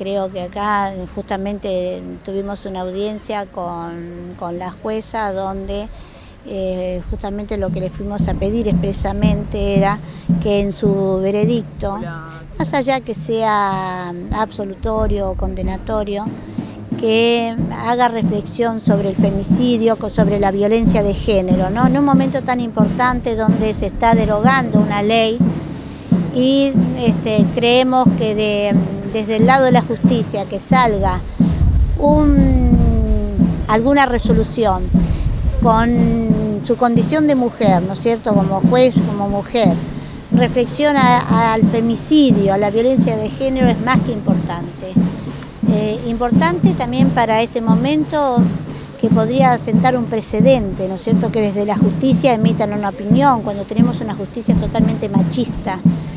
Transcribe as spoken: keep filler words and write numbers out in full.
creo que acá justamente tuvimos una audiencia con, con la jueza donde eh, justamente lo que le fuimos a pedir expresamente era que en su veredicto, más allá que sea absolutorio o condenatorio, que haga reflexión sobre el femicidio, sobre la violencia de género, ¿no? En un momento tan importante donde se está derogando una ley y este, creemos que de, desde el lado de la justicia que salga un, alguna resolución con su condición de mujer, ¿no es cierto?, como juez, como mujer, reflexiona al femicidio, a la violencia de género, es más que importante. Eh, importante también para este momento que podría sentar un precedente, ¿no es cierto?, que desde la justicia emitan una opinión cuando tenemos una justicia totalmente machista.